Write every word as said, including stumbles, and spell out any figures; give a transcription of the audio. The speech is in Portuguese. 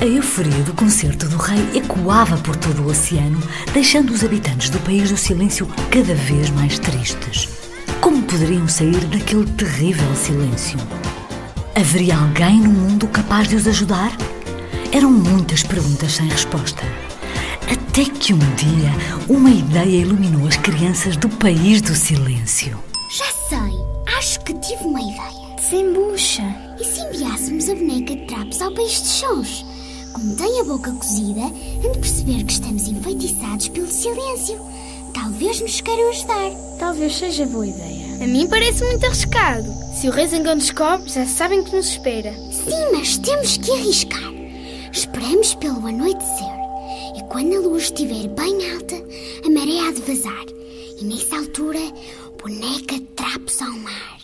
A euforia do concerto do rei ecoava por todo o oceano, deixando os habitantes do País do Silêncio cada vez mais tristes. Como poderiam sair daquele terrível silêncio? Haveria alguém no mundo capaz de os ajudar? Eram muitas perguntas sem resposta. Até que um dia, uma ideia iluminou as crianças do País do Silêncio. Já sei, acho que tive uma ideia. Desembucha. E se enviássemos a boneca de trapos ao país de Sons? Como tem a boca cozida, han de perceber que estamos enfeitiçados pelo silêncio. Talvez nos queiram ajudar. Talvez seja boa ideia. A mim parece muito arriscado. Se o Rei Zangão descobre, já sabem que nos espera. Sim, mas temos que arriscar. Esperamos pelo anoitecer. E quando a luz estiver bem alta, a maré há de vazar. E nessa altura, boneca de trapos ao mar.